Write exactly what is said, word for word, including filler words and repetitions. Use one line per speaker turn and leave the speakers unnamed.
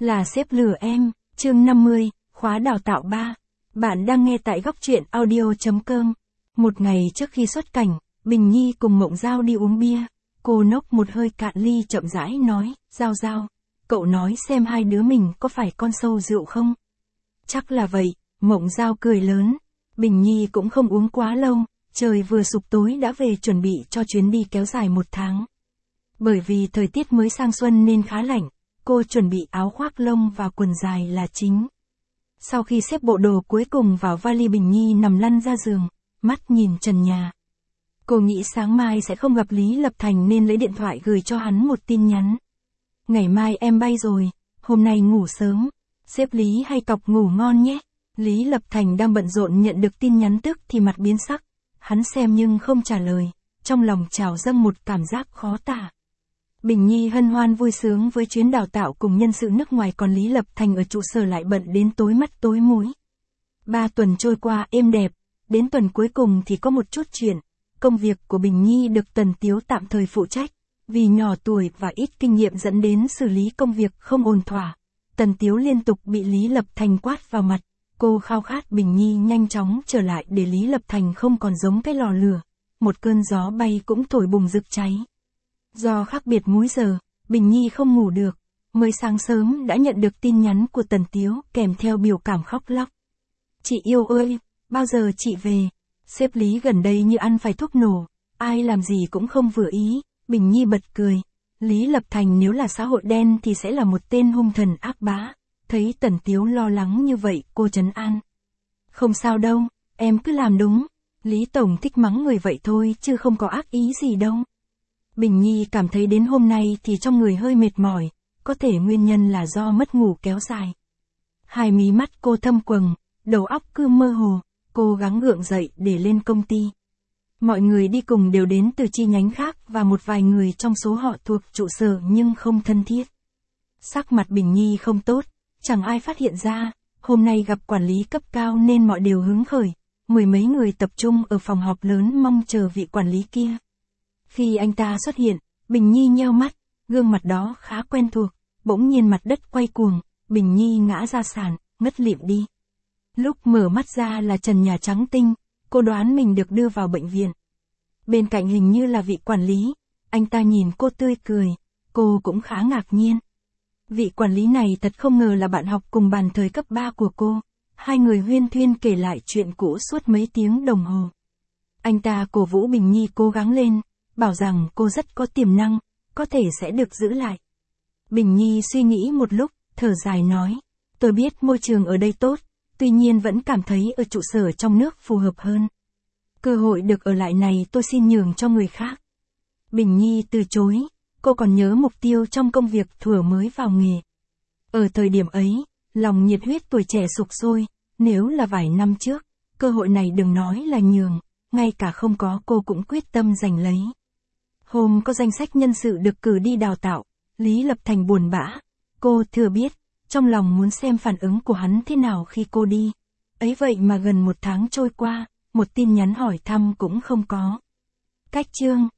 Là sếp lừa em, chương năm mươi, khóa đào tạo ba. Bạn đang nghe tại góc truyện audio chấm com. Một ngày trước khi xuất cảnh, Bình Nhi cùng Mộng Giao đi uống bia. Cô nốc một hơi cạn ly chậm rãi nói, Giao Giao, cậu nói xem hai đứa mình có phải con sâu rượu không? Chắc là vậy, Mộng Giao cười lớn. Bình Nhi cũng không uống quá lâu, trời vừa sụp tối đã về chuẩn bị cho chuyến đi kéo dài một tháng. Bởi vì thời tiết mới sang xuân nên khá lạnh, cô chuẩn bị áo khoác lông và quần dài là chính. Sau khi xếp bộ đồ cuối cùng vào vali, Bình Nhi nằm lăn ra giường, mắt nhìn trần nhà. Cô nghĩ sáng mai sẽ không gặp Lý Lập Thành nên lấy điện thoại gửi cho hắn một tin nhắn. Ngày mai em bay rồi, hôm nay ngủ sớm, sếp Lý hay cọc ngủ ngon nhé. Lý Lập Thành đang bận rộn nhận được tin nhắn tức thì mặt biến sắc. Hắn xem nhưng không trả lời, trong lòng trào dâng một cảm giác khó tả. Bình Nhi hân hoan vui sướng với chuyến đào tạo cùng nhân sự nước ngoài, còn Lý Lập Thành ở trụ sở lại bận đến tối mắt tối mũi. Ba tuần trôi qua êm đẹp, đến tuần cuối cùng thì có một chút chuyện. Công việc của Bình Nhi được Tần Tiếu tạm thời phụ trách, vì nhỏ tuổi và ít kinh nghiệm dẫn đến xử lý công việc không ổn thỏa. Tần Tiếu liên tục bị Lý Lập Thành quát vào mặt, cô khao khát Bình Nhi nhanh chóng trở lại để Lý Lập Thành không còn giống cái lò lửa, một cơn gió bay cũng thổi bùng rực cháy. Do khác biệt múi giờ, Bình Nhi không ngủ được, mới sáng sớm đã nhận được tin nhắn của Tần Tiếu kèm theo biểu cảm khóc lóc. Chị yêu ơi, bao giờ chị về? Sếp Lý gần đây như ăn phải thuốc nổ, ai làm gì cũng không vừa ý. Bình Nhi bật cười. Lý Lập Thành nếu là xã hội đen thì sẽ là một tên hung thần ác bá. Thấy Tần Tiếu lo lắng như vậy, cô trấn an. Không sao đâu, em cứ làm đúng. Lý Tổng thích mắng người vậy thôi chứ không có ác ý gì đâu. Bình Nhi cảm thấy đến hôm nay thì trong người hơi mệt mỏi, có thể nguyên nhân là do mất ngủ kéo dài. Hai mí mắt cô thâm quầng, đầu óc cứ mơ hồ, cô gắng gượng dậy để lên công ty. Mọi người đi cùng đều đến từ chi nhánh khác và một vài người trong số họ thuộc trụ sở nhưng không thân thiết. Sắc mặt Bình Nhi không tốt, chẳng ai phát hiện ra, hôm nay gặp quản lý cấp cao nên mọi đều hứng khởi, mười mấy người tập trung ở phòng họp lớn mong chờ vị quản lý kia. Khi anh ta xuất hiện, Bình Nhi nheo mắt, gương mặt đó khá quen thuộc, bỗng nhiên mặt đất quay cuồng, Bình Nhi ngã ra sàn, ngất lịm đi. Lúc mở mắt ra là trần nhà trắng tinh, cô đoán mình được đưa vào bệnh viện. Bên cạnh hình như là vị quản lý, anh ta nhìn cô tươi cười, cô cũng khá ngạc nhiên. Vị quản lý này thật không ngờ là bạn học cùng bàn thời cấp ba của cô, hai người huyên thuyên kể lại chuyện cũ suốt mấy tiếng đồng hồ. Anh ta cổ vũ Bình Nhi cố gắng lên, bảo rằng cô rất có tiềm năng, có thể sẽ được giữ lại. Bình Nhi suy nghĩ một lúc, thở dài nói, tôi biết môi trường ở đây tốt, tuy nhiên vẫn cảm thấy ở trụ sở trong nước phù hợp hơn. Cơ hội được ở lại này tôi xin nhường cho người khác. Bình Nhi từ chối, cô còn nhớ mục tiêu trong công việc thuở mới vào nghề. Ở thời điểm ấy, lòng nhiệt huyết tuổi trẻ sục sôi, nếu là vài năm trước, cơ hội này đừng nói là nhường, ngay cả không có cô cũng quyết tâm giành lấy. Hôm có danh sách nhân sự được cử đi đào tạo, Lý Lập Thành buồn bã, cô thừa biết, trong lòng muốn xem phản ứng của hắn thế nào khi cô đi. Ấy vậy mà gần một tháng trôi qua, một tin nhắn hỏi thăm cũng không có. Cách chương